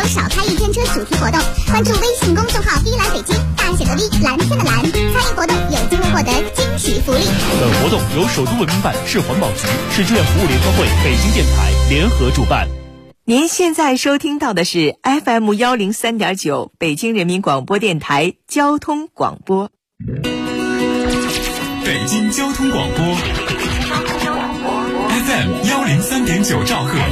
少开一天车主题活动，关注微信公众号“第一蓝北京”，大写的 V， 蓝天的蓝，参与活动有机会获得惊喜福利。 本活动由首都文明办、市环保局、市志愿服务联合会、北京电台联合主办。 您现在收听到的是 FM 103.9北京人民广播电台交通广播。 北京交通广播 FM 103.9兆赫，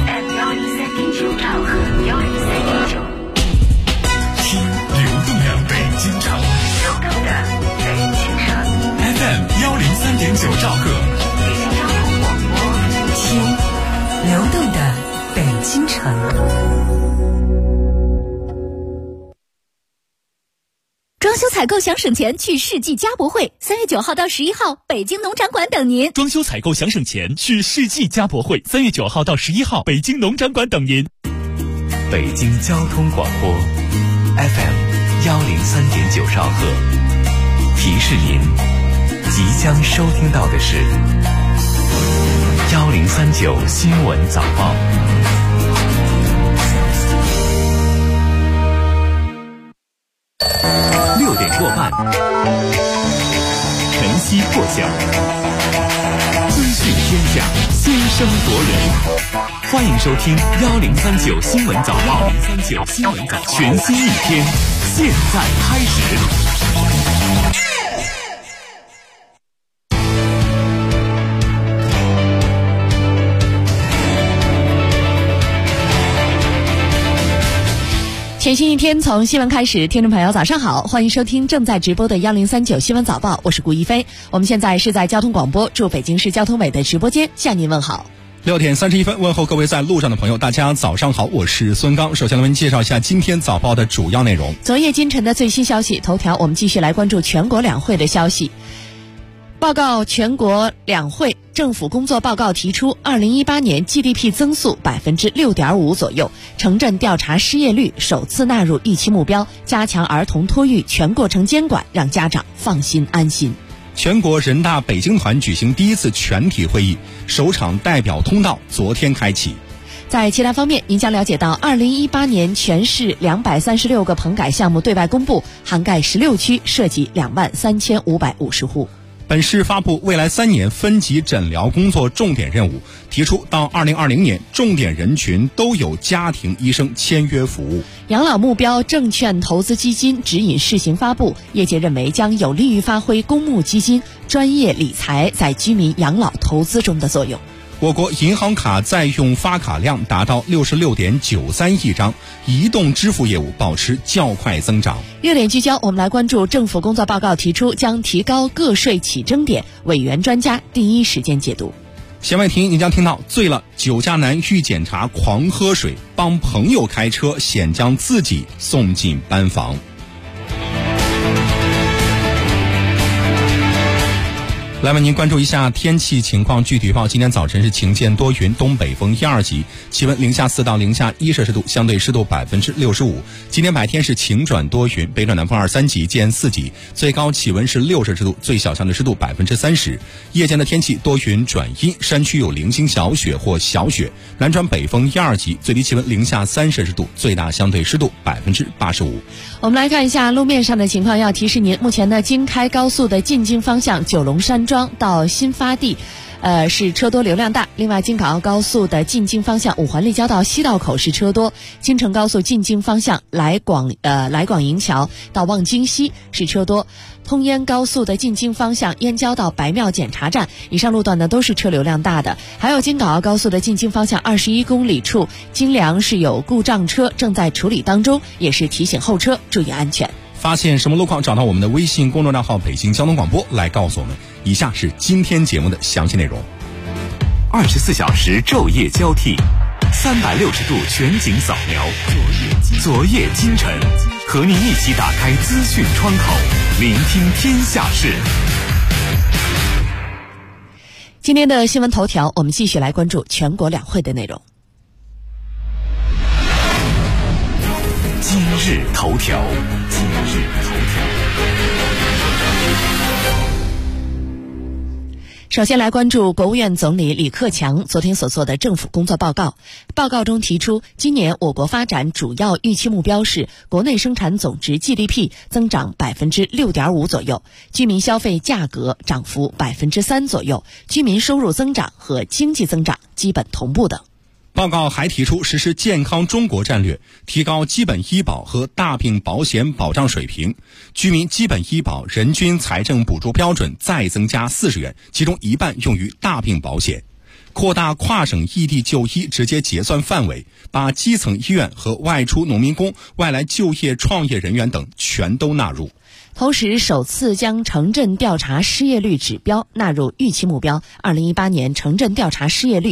听流动的北京城，FM 103.9兆赫， 听流动的北京城。 装修采购想省钱，去世纪家博会，3月9号到11号，北京农展馆等您。 装修采购想省钱，去世纪家博会，3月9号到11号，北京农展馆等您。 北京交通广播 FM 103.9兆赫，提示您即将收听到的是1039新闻早报。6点过半，晨曦破晓，资讯天下，先声夺人。欢迎收听1039新闻早报，1039新闻早报，全新一天，现在开始。 全新一天从新闻开始，听众朋友早上好，欢迎收听正在直播的1039新闻早报，我是顾一飞。我们现在是在交通广播驻北京市交通委的直播间向您问好。 6点31分，问候各位在路上的朋友，大家早上好，我是孙刚。首先来为您介绍一下今天早报的主要内容。 昨夜今晨的最新消息头条，我们继续来关注全国两会的消息。报告全国两会政府工作报告提出，2018年 GDP 增速 6.5% 左右，城镇调查失业率首次纳入预期目标，加强儿童托育全过程监管，让家长放心安心。 全国人大北京团举行第一次全体会议，首场代表通道昨天开启。 在其他方面，您将了解到2018年全市236个棚改项目对外公布，涵盖16区，涉及23550户。 本市发布未来3年分级诊疗工作重点任务，提出到2020年，重点人群都有家庭医生签约服务。 养老目标证券投资基金指引试行发布，业界认为将有利于发挥公募基金专业理财在居民养老投资中的作用。 我国银行卡在用发卡量达到66.93亿张，移动支付业务保持较快增长。 热点聚焦，我们来关注政府工作报告提出将提高个税起征点，委员专家第一时间解读。 弦外听，您将听到醉了酒驾男遇检查狂喝水，帮朋友开车险将自己送进班房。来为您关注一下天气情况。据预报，今天早晨是晴间多云，东北风1、2级，气温0下4到0下1摄氏度，相对湿度65%。今天白天是晴转多云，北转南风2、3级见4级，最高气温是6摄氏度，最小相对湿度30%。夜间的天气多云转阴，山区有零星小雪或小雪，南转北风1、2级，最低气温0下3摄氏度，最大相对湿度85%。 我们来看一下路面上的情况，要提示您，目前呢，京开高速的进京方向九龙山庄到新发地是车多流量大。另外，京港澳高速的进京方向五环立交道西道口是车多，京承高速进京方向来广营桥到望京西是车多，通燕高速的进京方向燕郊到白庙检查站以上路段呢都是车流量大的。还有京港澳高速的进京方向21公里处京梁是有故障车正在处理当中，也是提醒后车注意安全。 发现什么路况，找到我们的微信公众账号北京交通广播来告诉我们。以下是今天节目的详细内容。 24小时昼夜交替，360度全景扫描，昨夜今晨，和您一起打开资讯窗口，聆听天下事。 今天的新闻头条，我们继续来关注全国两会的内容。 今日头条， 首先来关注国务院总理李克强昨天所做的政府工作报告。报告中提出，今年我国发展主要预期目标是国内生产总值 GDP 增长 6.5% 左右，居民消费价格涨幅 3% 左右，居民收入增长和经济增长基本同步等。 报告还提出实施健康中国战略，提高基本医保和大病保险保障水平，居民基本医保人均财政补助标准再增加40元，其中一半用于大病保险，扩大跨省异地就医直接结算范围，把基层医院和外出农民工、外来就业创业人员等全都纳入。 同时，首次将城镇调查失业率指标纳入预期目标，2018年城镇调查失业率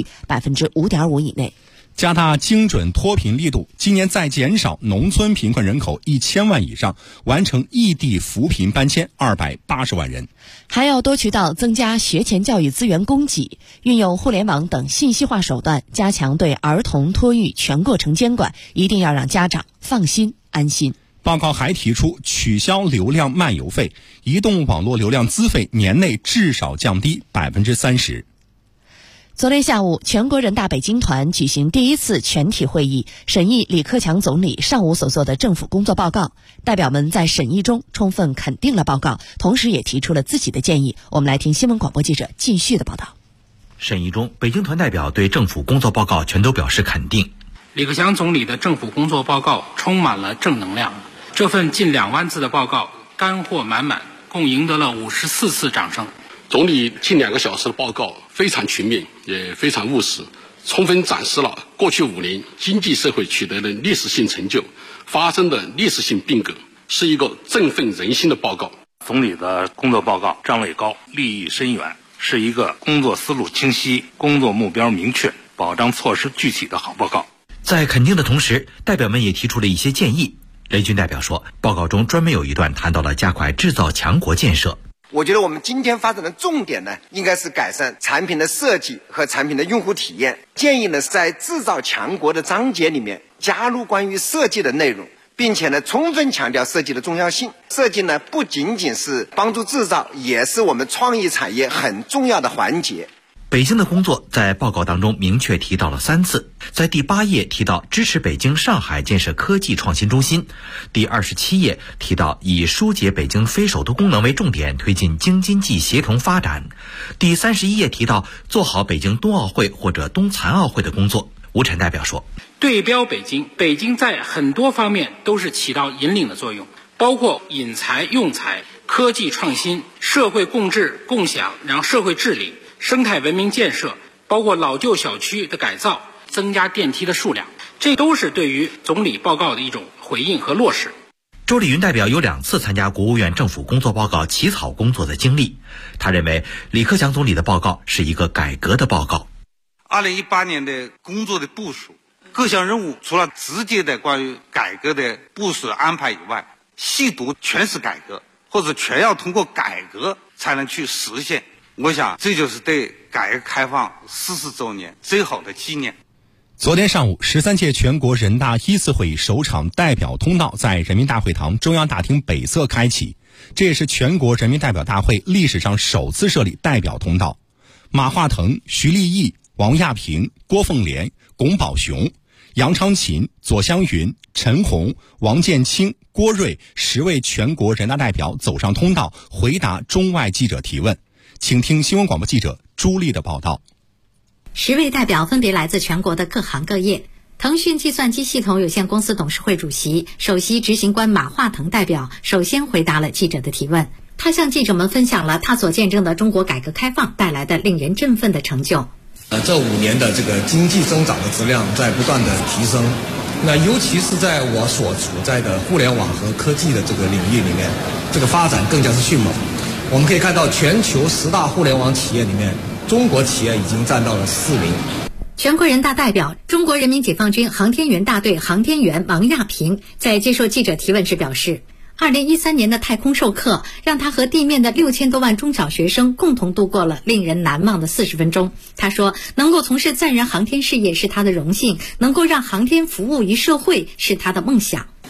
5.5% 以内。 加大精准脱贫力度，今年再减少农村贫困人口1000万以上，完成异地扶贫搬迁280万人。 还要多渠道增加学前教育资源供给，运用互联网等信息化手段，加强对儿童托育全过程监管，一定要让家长放心安心。 报告还提出取消流量漫游费，移动网络流量资费年内至少降低 30%。 昨天下午，全国人大北京团举行第一次全体会议，审议李克强总理上午所做的政府工作报告。代表们在审议中充分肯定了报告，同时也提出了自己的建议。我们来听新闻广播记者继续的报道。 审议中，北京团代表对政府工作报告全都表示肯定。 李克强总理的政府工作报告充满了正能量，这份近2万字的报告干货满满，共赢得了54次掌声。 总理近2个小时的报告非常全面，也非常务实，充分展示了过去5年经济社会取得的历史性成就，发生的历史性变革，是一个振奋人心的报告。 总理的工作报告张伟高，立意深远，是一个工作思路清晰、工作目标明确、保障措施具体的好报告。 在肯定的同时，代表们也提出了一些建议。雷军代表说，报告中专门有一段谈到了加快制造强国建设。 我觉得我们今天发展的重点呢，应该是改善产品的设计和产品的用户体验。建议呢，在制造强国的章节里面加入关于设计的内容，并且呢，充分强调设计的重要性。设计呢，不仅仅是帮助制造，也是我们创意产业很重要的环节。 北京的工作在报告当中明确提到了3次，在第8页提到支持北京、上海建设科技创新中心，第27页提到以疏解北京非首都功能为重点，推进京津冀协同发展，第31页提到做好北京冬奥会或者冬残奥会的工作。吴晨代表说， 对标北京，北京在很多方面都是起到引领的作用，包括引才用才、科技创新、社会共治共享，然后社会治理、生态文明建设，包括老旧小区的改造，增加电梯的数量，这都是对于总理报告的一种回应和落实。 周丽云代表有2次参加国务院政府工作报告起草工作的经历，他认为李克强总理的报告是一个改革的报告。 2018年的工作的部署，各项任务除了直接的关于改革的部署安排以外，细读全是改革，或者全要通过改革才能去实现。我想这就是对改革开放40周年最好的纪念。 昨天上午，13届全国人大1次会议首场代表通道在人民大会堂中央大厅北侧开启，这也是全国人民代表大会历史上首次设立代表通道。马化腾、徐立毅、王亚平、郭凤莲、龚宝雄、杨昌琴、左湘云、陈红、王建清、郭瑞10位全国人大代表走上通道，回答中外记者提问。请听新闻广播记者朱丽的报道。 10位代表分别来自全国的各行各业。腾讯计算机系统有限公司董事会主席、首席执行官马化腾代表首先回答了记者的提问。他向记者们分享了他所见证的中国改革开放带来的令人振奋的成就。 这5年的这个经济增长的质量在不断的提升，那尤其是在我所处在的互联网和科技的这个领域里面，这个发展更加是迅猛。我们可以看到全球10大互联网企业里面，中国企业已经占到了4名。 全国人大代表、中国人民解放军航天员大队航天员王亚平在接受记者提问时表示，2013年的太空授课让他和地面的6000多万中小学生共同度过了令人难忘的40分钟。他说，能够从事载人航天事业是他的荣幸，能够让航天服务于社会是他的梦想。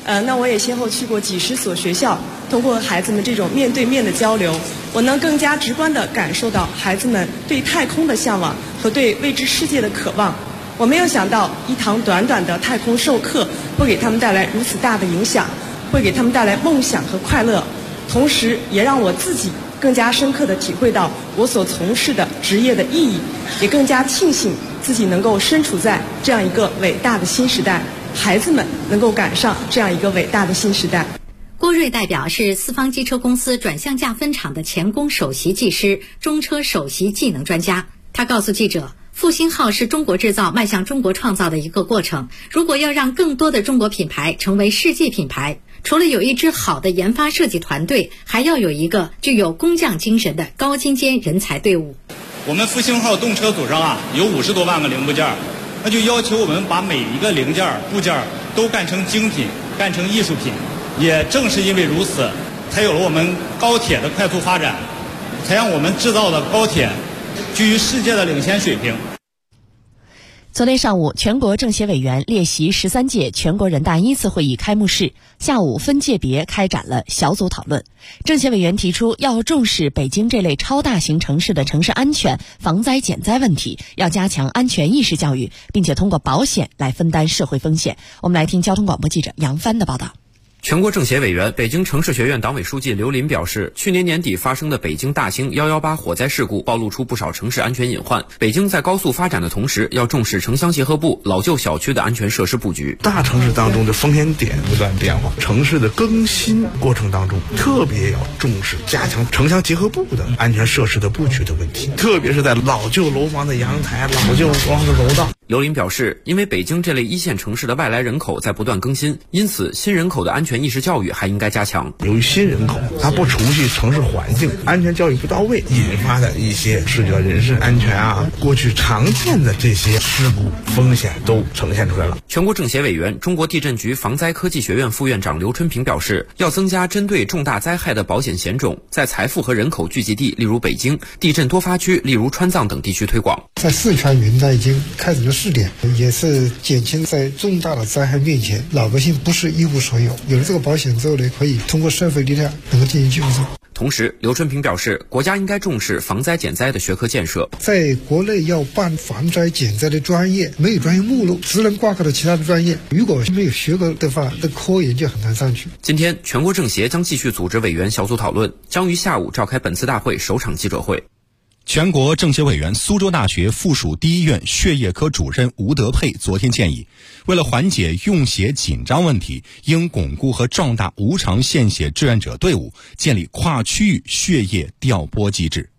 那我也先后去过几十所学校，通过孩子们这种面对面的交流，我能更加直观地感受到孩子们对太空的向往和对未知世界的渴望。我没有想到一堂短短的太空授课会给他们带来如此大的影响，会给他们带来梦想和快乐，同时也让我自己更加深刻地体会到我所从事的职业的意义，也更加庆幸自己能够身处在这样一个伟大的新时代，孩子们能够赶上这样一个伟大的新时代。 郭瑞代表是四方机车公司转向架分厂的钳工首席技师、中车首席技能专家。他告诉记者，复兴号是中国制造迈向中国创造的一个过程，如果要让更多的中国品牌成为世界品牌，除了有一支好的研发设计团队，还要有一个具有工匠精神的高精尖人才队伍。 我们复兴号动车组上有50多万个零部件，那就要求我们把每一个零件部件都干成精品，干成艺术品。也正是因为如此，才有了我们高铁的快速发展，才让我们制造的高铁居于世界的领先水平。 昨天上午，全国政协委员列席13届全国人大1次会议开幕式，下午分界别开展了小组讨论。政协委员提出，要重视北京这类超大型城市的城市安全、防灾减灾问题，要加强安全意识教育，并且通过保险来分担社会风险。我们来听交通广播记者杨帆的报道。 全国政协委员、北京城市学院党委书记刘林表示，去年年底发生的北京大兴118火灾事故暴露出不少城市安全隐患。北京在高速发展的同时，要重视城乡结合部、老旧小区的安全设施布局。 大城市当中的风险点不断变化，城市的更新过程当中，特别要重视加强城乡结合部的安全设施的布局的问题，特别是在老旧楼房的阳台、老旧房的楼道。 刘林表示，因为北京这类一线城市的外来人口在不断更新，因此新人口的安全意识教育还应该加强。 由于新人口他不熟悉城市环境，安全教育不到位，引发的一些涉及到人身安全过去常见的这些事故风险都呈现出来了。 全国政协委员、中国地震局防灾科技学院副院长刘春平表示，要增加针对重大灾害的保险险种，在财富和人口聚集地，例如北京，地震多发区，例如川藏等地区推广。 在四川云南已经开展了试点，也是减轻在重大的灾害面前老百姓不是一无所有。有了这个保险之后呢，可以通过社会力量能够进行救助。 同时，刘春平表示，国家应该重视防灾减灾的学科建设。 在国内要办防灾减灾的专业，没有专业目录，只能挂靠的其他的专业。如果没有学科的话，那科研就很难上去。 今天，全国政协将继续组织委员小组讨论，将于下午召开本次大会首场记者会。 全国政协委员、苏州大学附属第一院血液科主任吴德佩昨天建议，为了缓解用血紧张问题，应巩固和壮大无偿献血志愿者队伍，建立跨区域血液调拨机制。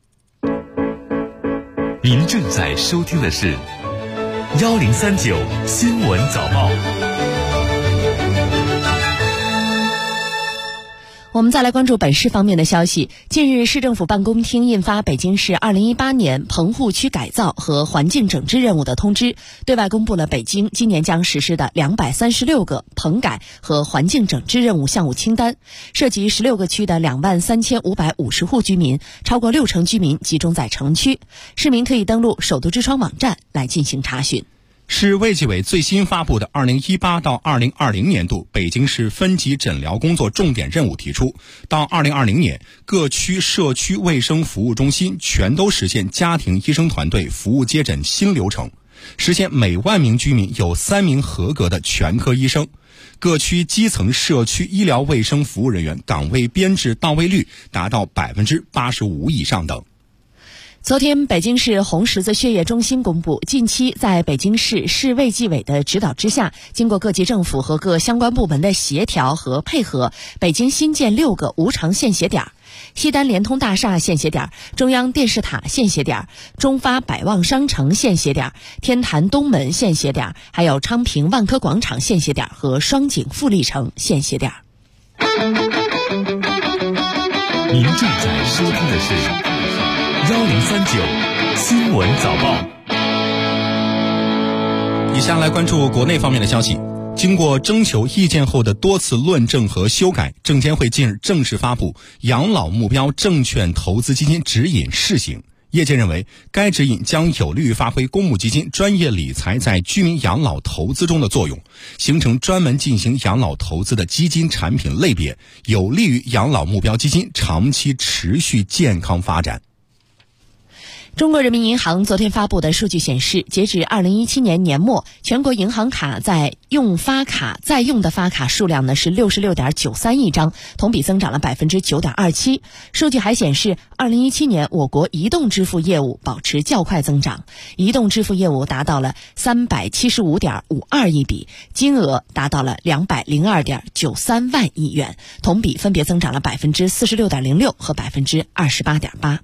您正在收听的是1039新闻早报。 我们再来关注本市方面的消息。近日，市政府办公厅印发《北京市2018年棚户区改造和环境整治任务的通知》，对外公布了北京今年将实施的236个棚改和环境整治任务项目清单，涉及16个区的23550户居民，超过60%居民集中在城区。市民可以登录首都之窗网站来进行查询。 市卫计委最新发布的2018到2020年度北京市分级诊疗工作重点任务提出，到2020年，各区社区卫生服务中心全都实现家庭医生团队服务接诊新流程，实现每万名居民有3名合格的全科医生。各区基层社区医疗卫生服务人员岗位编制到位率达到85%以上等。 昨天，北京市红十字血液中心公布，近期在北京市市卫计委的指导之下，经过各级政府和各相关部门的协调和配合，北京新建6个无偿献血点：西单联通大厦献血点、中央电视塔献血点、中发百旺商城献血点、天坛东门献血点，还有昌平万科广场献血点和双井富力城献血点。 您正在收听的是1039新闻早报。 以下来关注国内方面的消息。经过征求意见后的多次论证和修改，证监会近日正式发布《养老目标证券投资基金指引（试行）》， 业界认为，该指引将有利于发挥公募基金专业理财在居民养老投资中的作用，形成专门进行养老投资的基金产品类别，有利于养老目标基金长期持续健康发展。 中国人民银行昨天发布的数据显示，截至2017年年末，全国银行卡在用的发卡数量呢是 66.93 亿张，同比增长了 9.27%。数据还显示，2017年我国移动支付业务保持较快增长，移动支付业务达到了 375.52 亿笔，金额达到了 202.93 万亿元，同比分别增长了 46.06% 和 28.8%。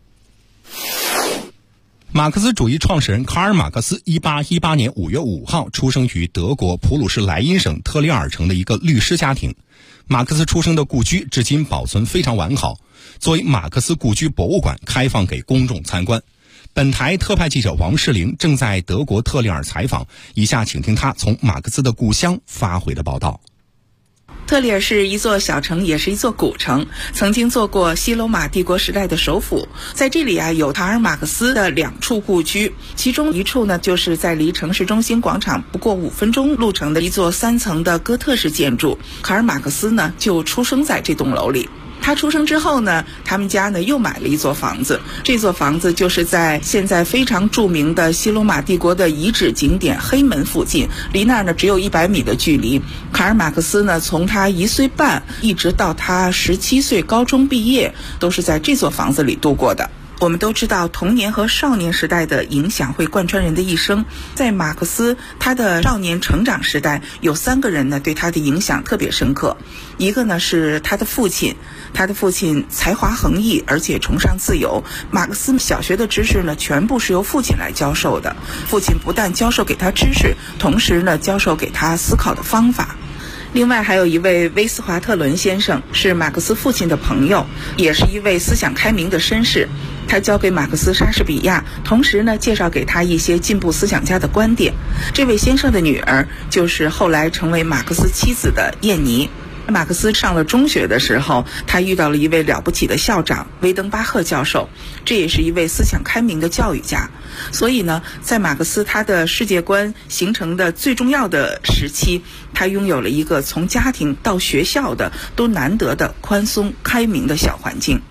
马克思主义创始人卡尔·马克思1818年5月5号出生于德国普鲁士莱茵省特里尔城的一个律师家庭。马克思出生的故居至今保存非常完好，作为马克思故居博物馆开放给公众参观。本台特派记者王世玲正在德国特里尔采访，以下请听他从马克思的故乡发回的报道。 特里尔是一座小城，也是一座古城，曾经做过西罗马帝国时代的首府。在这里有卡尔马克思的2处故居，其中一处呢就是在离城市中心广场不过5分钟路程的一座3层的哥特式建筑。卡尔马克思呢就出生在这栋楼里。他出生之后呢，他们家呢又买了一座房子，这座房子就是在现在非常著名的西罗马帝国的遗址景点黑门附近，离那儿呢只有100米的距离。卡尔马克思呢从他1岁半一直到他17岁高中毕业，都是在这座房子里度过的。我们都知道童年和少年时代的影响会贯穿人的一生，在马克思他的少年成长时代，有3个人呢对他的影响特别深刻。一个呢是他的父亲，他的父亲才华横溢，而且崇尚自由。马克思小学的知识呢全部是由父亲来教授的，父亲不但教授给他知识，同时呢教授给他思考的方法。另外还有一位威斯华特伦先生，是马克思父亲的朋友，也是一位思想开明的绅士。他教给马克思莎士比亚，同时呢介绍给他一些进步思想家的观点。这位先生的女儿就是后来成为马克思妻子的燕妮。马克思上了中学的时候，他遇到了一位了不起的校长维登巴赫教授，这也是一位思想开明的教育家。所以呢，在马克思他的世界观形成的最重要的时期，他拥有了一个从家庭到学校的都难得的宽松开明的小环境。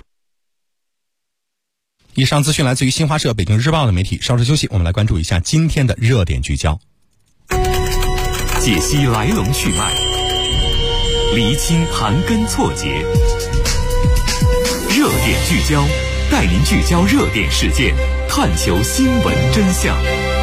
以上资讯来自于新华社、北京日报的媒体。稍事休息，我们来关注一下今天的热点聚焦， 解析来龙去脉，厘清盘根错节，热点聚焦，带您聚焦热点事件，探求新闻真相。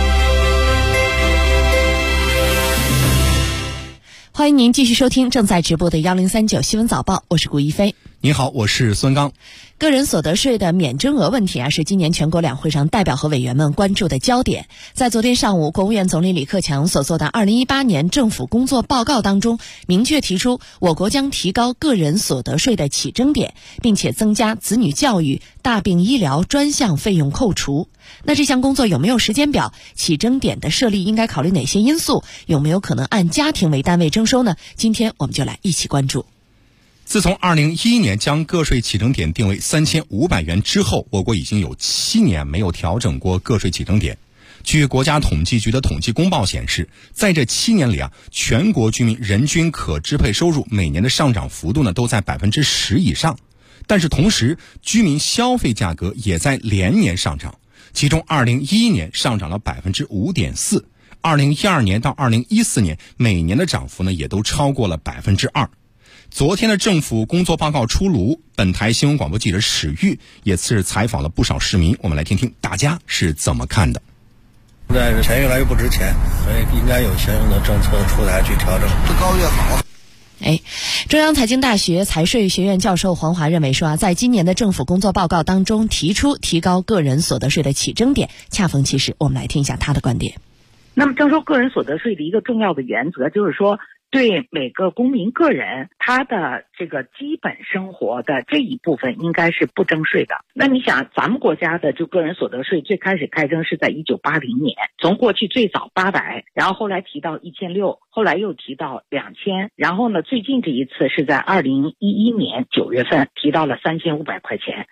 欢迎您继续收听正在直播的1039新闻早报，我是顾一飞。 您好，我是孙刚。 个人所得税的免征额问题是今年全国两会上代表和委员们关注的焦点。在昨天上午，国务院总理李克强所做的2018年政府工作报告当中，明确提出我国将提高个人所得税的起征点，并且增加子女教育、大病医疗专项费用扣除。那这项工作有没有时间表？起征点的设立应该考虑哪些因素？有没有可能按家庭为单位征收呢？今天我们就来一起关注。 自从2011年将个税起征点定为3500元之后，我国已经有7年没有调整过个税起征点。据国家统计局的统计公报显示，在这7年里全国居民人均可支配收入每年的上涨幅度呢都在10%以上，但是同时居民消费价格也在连年上涨，其中2011年上涨了 5.4%， 2012年到2014年每年的涨幅呢也都超过了 2%。昨天的政府工作报告出炉，本台新闻广播记者史玉也是采访了不少市民，我们来听听大家是怎么看的。 现在钱越来越不值钱，所以应该有相应的政策出台去调整，越高越好。 中央财经大学财税学院教授黄华认为说在今年的政府工作报告当中提出提高个人所得税的起征点，恰逢其时。我们来听一下他的观点。 那么征收个人所得税的一个重要的原则就是说，对每个公民个人他的这个基本生活的这一部分应该是不征税的。那你想，咱们国家的就个人所得税最开始开征是在1980年，从过去最早800，然后后来提到1600，后来又提到2000，然后呢最近这一次是在2011年9月份提到了3500块钱。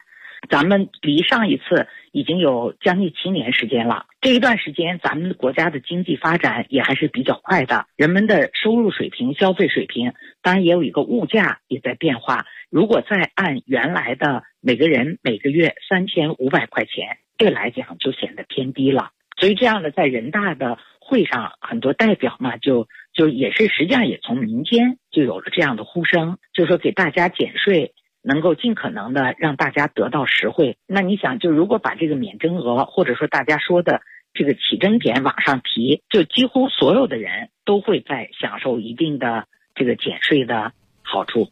咱们离上一次已经有将近7年时间了。这一段时间咱们国家的经济发展也还是比较快的，人们的收入水平、消费水平，当然也有一个物价也在变化。如果再按原来的每个人每个月3500块钱，这来讲就显得偏低了。所以这样的在人大的会上，很多代表嘛，就也是实际上也从民间就有了这样的呼声，就是说给大家减税，能够尽可能的让大家得到实惠。那你想，就如果把这个免征额或者说大家说的这个起征点往上提，就几乎所有的人都会在享受一定的这个减税的好处。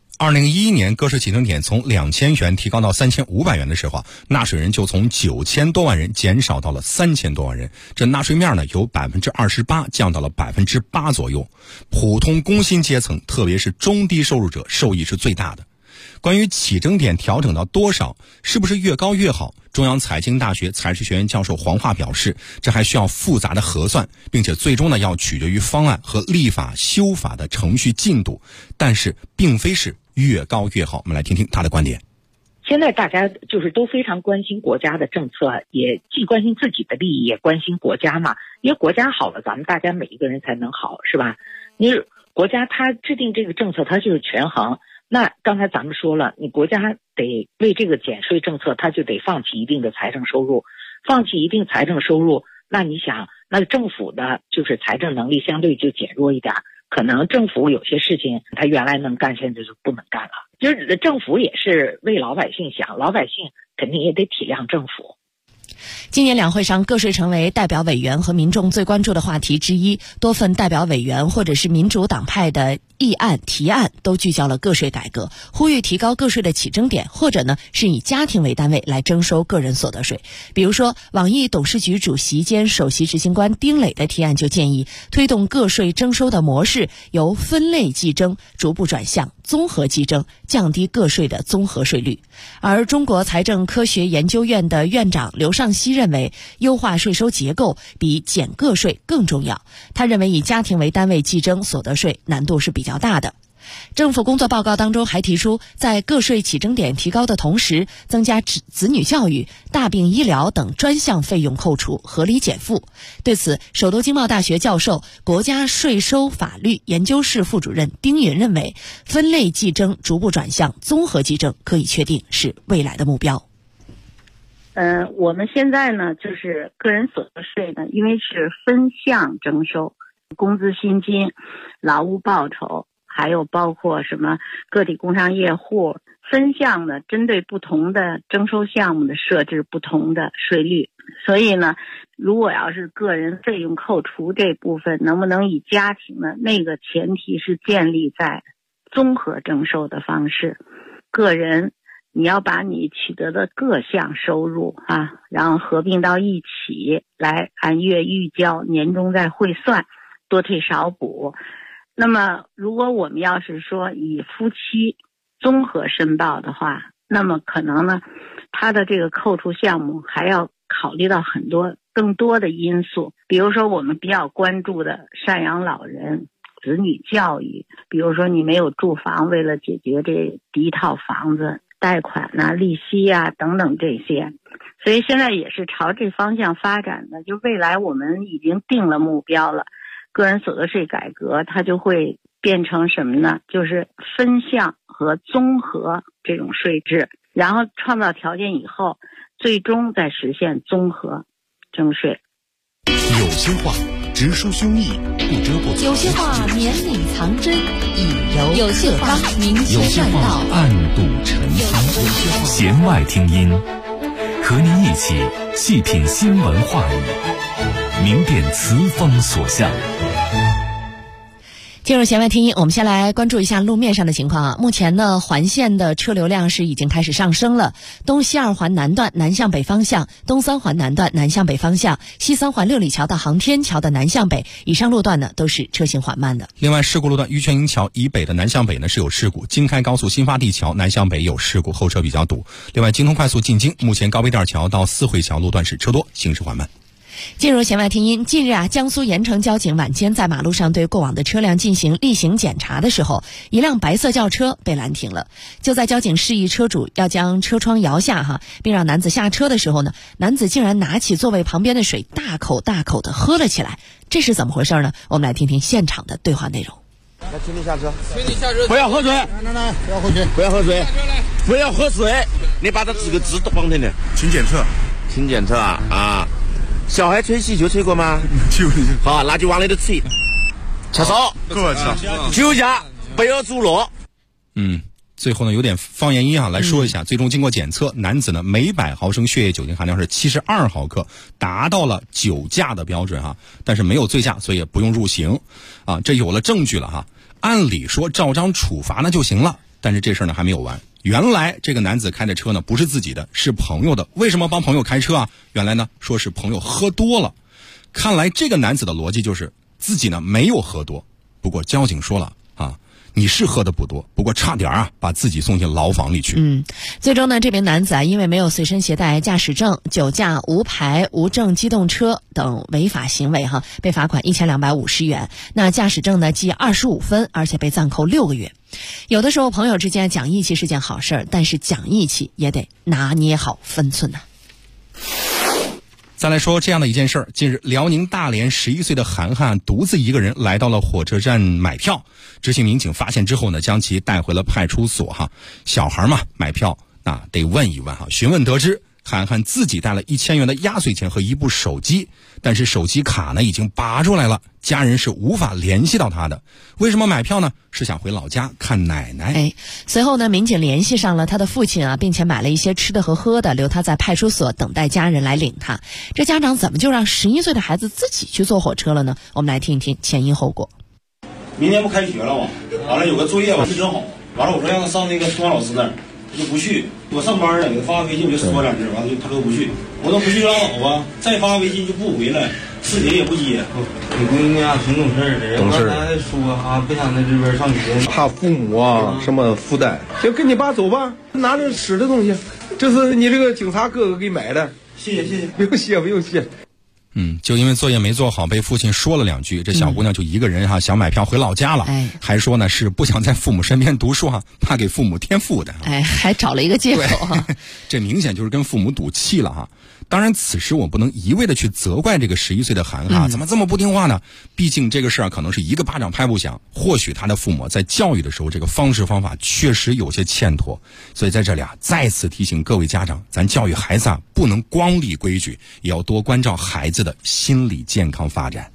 2011年个税起征点从2000元提高到3500元的时候，纳税人就从9000多万人减少到了3000多万人，这纳税面呢由28%降到了8%左右。普通工薪阶层，特别是中低收入者，受益是最大的。关于起征点调整到多少，是不是越高越好？中央财经大学财税学院教授黄化表示，这还需要复杂的核算，并且最终呢要取决于方案和立法修法的程序进度，但是并非是越高越好。我们来听听他的观点。 现在大家就是都非常关心国家的政策，也既关心自己的利益，也关心国家嘛。因为国家好了，咱们大家每一个人才能好，是吧？你国家它制定这个政策，它就是权衡。那刚才咱们说了，你国家得为这个减税政策，它就得放弃一定的财政收入，放弃一定财政收入，那你想，那政府的就是财政能力相对就减弱一点，可能政府有些事情它原来能干，现在就不能干了。就是政府也是为老百姓想，老百姓肯定也得体谅政府。 今年两会上，个税成为代表委员和民众最关注的话题之一。多份代表委员或者是民主党派的议案提案都聚焦了个税改革，呼吁提高个税的起征点，或者呢是以家庭为单位来征收个人所得税。比如说，网易董事局主席兼首席执行官丁磊的提案就建议推动个税征收的模式由分类计征逐步转向综合计征，降低个税的综合税率。而中国财政科学研究院的院长刘尚希认为，优化税收结构比减个税更重要。他认为以家庭为单位计征所得税难度是比较大的。政府工作报告当中还提出，在个税起征点提高的同时，增加子女教育、大病医疗等专项费用扣除，合理减负。对此，首都经贸大学教授、国家税收法律研究室副主任丁云认为，分类计征逐步转向综合计征可以确定是未来的目标。 我们现在呢，就是个人所得税呢，因为是分项征收，工资薪金、劳务报酬，还有包括什么个体工商业户，分项呢，针对不同的征收项目的设置不同的税率。所以呢，如果要是个人费用扣除这部分能不能以家庭呢，那个前提是建立在综合征收的方式。个人你要把你取得的各项收入然后合并到一起来按月预交，年终再汇算，多退少补。那么如果我们要是说以夫妻综合申报的话，那么可能呢，他的这个扣除项目还要考虑到很多更多的因素，比如说我们比较关注的赡养老人、子女教育，比如说你没有住房，为了解决这第一套房子贷款利息等等这些。所以现在也是朝这方向发展的，就未来我们已经定了目标了，个人所得税改革它就会变成什么呢？就是分项和综合这种税制，然后创造条件以后，最终再实现综合征税。 有些话直抒胸臆，不遮不有些话绵里藏针，以柔有些话明确传道， 暗度陈仓。弦外听音，和你一起细品新闻话语，明辨词风所向。 进入弦外听音，我们先来关注一下路面上的情况目前呢，环线的车流量是已经开始上升了。东西二环南段南向北方向，东三环南段南向北方向，西三环六里桥到航天桥的南向北，以上路段呢都是车行缓慢的。 另外，事故路段玉泉营桥以北的南向北呢是有事故，京开高速新发地桥南向北有事故，后车比较堵。另外，京通快速进京目前高碑店桥到四惠桥路段是车多，行驶缓慢。 进入弦外听音，近日啊，江苏盐城交警晚间在马路上对过往的车辆进行例行检查的时候，一辆白色轿车被拦停了。就在交警示意车主要将车窗摇下并让男子下车的时候呢，男子竟然拿起座位旁边的水大口大口的喝了起来。这是怎么回事呢？我们来听听现场的对话内容。 来，请你下车。 请你下车。 不要喝水。 来，不要喝水。 不要喝水。不要喝水。你把这几个字都绑定的。 请检测。 请检测啊！小孩吹气球吹过吗？好，那就往里头吹。吃手。 够吃。 酒驾，不要阻路。 最后呢，有点方言音来说一下。最终经过检测，男子呢每100毫升血液酒精含量是72毫克，达到了酒驾的标准但是没有醉驾，所以也不用入刑这有了证据了按理说照章处罚呢就行了，但是这事儿呢还没有完。原来这个男子开的车呢不是自己的，是朋友的。为什么帮朋友开车原来呢说是朋友喝多了。看来这个男子的逻辑就是自己呢没有喝多，不过交警说了你是喝的不多，不过差点把自己送进牢房里去。 最终呢，这名男子因为没有随身携带驾驶证、酒驾、无牌、无证机动车等违法行为被罚款1250元。那驾驶证呢记25分，而且被暂扣6个月。有的时候朋友之间讲义气是件好事，但是讲义气也得拿捏好分寸呐。 再来说这样的一件事儿，近日辽宁大连11岁的涵涵独自一个人来到了火车站买票，执行民警发现之后呢，将其带回了派出所小孩嘛，买票那得问一问询问得知涵涵自己带了1000元的压岁钱和一部手机，但是手机卡呢已经拔出来了，家人是无法联系到他的。为什么买票呢？是想回老家看奶奶。 随后呢，民警联系上了他的父亲并且买了一些吃的和喝的，留他在派出所等待家人来领他。这家长怎么就让11岁的孩子自己去坐火车了呢？我们来听一听前因后果。 明天不开学了吗？完了有个作业没整好，完了我说让他上那个托管老师那儿，他就不去。我上班呢，给他发微信我就说两句，完了他都不去。我都不去拉倒吧，再发微信就不回来，视频也不接。 你闺女挺懂事的， 懂事。 刚才说不想在这边上学， 怕父母什么负担，就跟你爸走吧，拿着吃的东西，这是你这个警察哥哥给买的。 谢谢， 不用谢。 就因为作业没做好，被父亲说了2句，这小姑娘就一个人想买票回老家了，还说呢是不想在父母身边读书怕给父母添负担， 还找了一个借口这明显就是跟父母赌气了当然此时我不能一味的去责怪这个11岁的涵涵怎么这么不听话呢？毕竟这个事可能是一个巴掌拍不响，或许他的父母在教育的时候这个方式方法确实有些欠妥。所以在这里再次提醒各位家长，咱教育孩子不能光立规矩，也要多关照孩子的心理健康发展。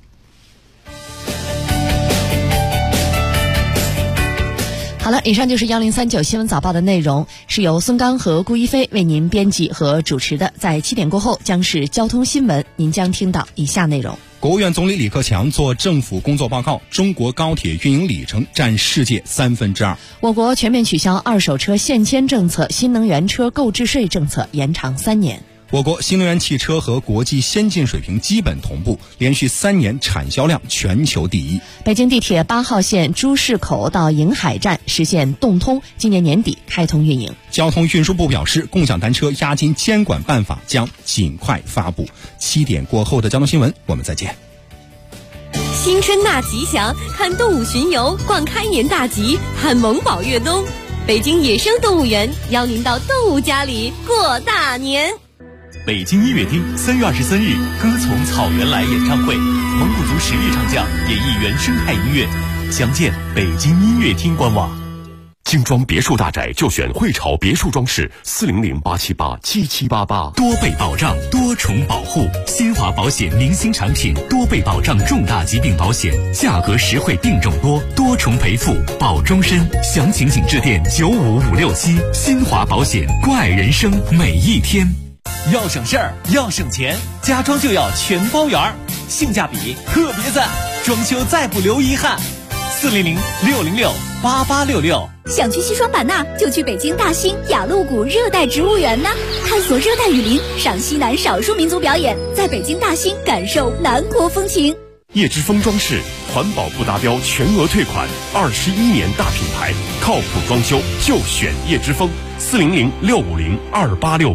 好了，以上就是1039新闻早报的内容，是由孙刚和顾一飞为您编辑和主持的。在7点过后将是交通新闻，您将听到以下内容。 国务院总理李克强做政府工作报告，中国高铁运营里程占世界2/3。 我国全面取消二手车限迁政策，新能源车购置税政策延长3年。 我国新能源汽车和国际先进水平基本同步，连续3年产销量全球第一。 北京地铁8号线朱市口到颍海站实现动通，今年年底开通运营。 交通运输部表示，共享单车押金监管办法将尽快发布。7点过后的交通新闻，我们再见。 新春纳吉祥，看动物巡游，逛开年大吉，看萌宝越冬。北京野生动物园邀您到动物家里过大年。 北京音乐厅3月23日，歌从草原来演唱会，蒙古族实力唱将演绎原生态音乐，详见北京音乐厅官网。 精装别墅大宅就选汇潮别墅装饰，400-878-7788。 多倍保障，多重保护，新华保险明星产品，多倍保障重大疾病保险，价格实惠，病种多，多重赔付，保终身。详情请致电95567。新华保险，关爱人生每一天。 要省事儿，要省钱，家装就要全包圆，性价比特别赞，装修再不留遗憾。400-606-8866。 想去西双版纳，就去北京大兴雅鹿谷热带植物园呢，探索热带雨林，赏西南少数民族表演，在北京大兴感受南国风情。 叶之峰装饰，环保不达标全额退款，21年大品牌，靠谱装修就选叶之峰。400-650-2868。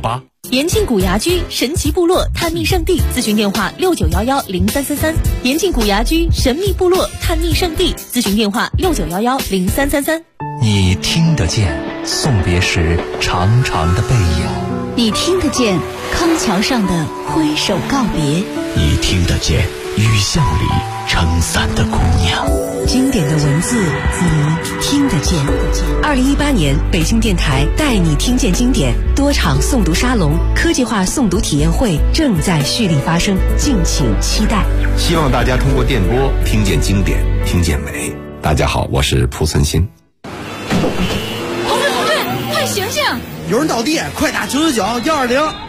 延庆古崖居神奇部落探秘圣地，咨询电话69110333。延庆古崖居神秘部落探秘圣地，咨询电话69110333。 你听得见送别时长长的背影， 你听得见康桥上的挥手告别， 你听得见雨巷里撑伞的姑娘。 经典的文字你听得见。 2018年北京电台带你听见经典多场诵读沙龙、科技化诵读体验会正在蓄力发生，敬请期待。 希望大家通过电波听见经典，听见美。大家好，我是蒲存昕。 同志，快醒醒！ 有人倒地，快打999-120。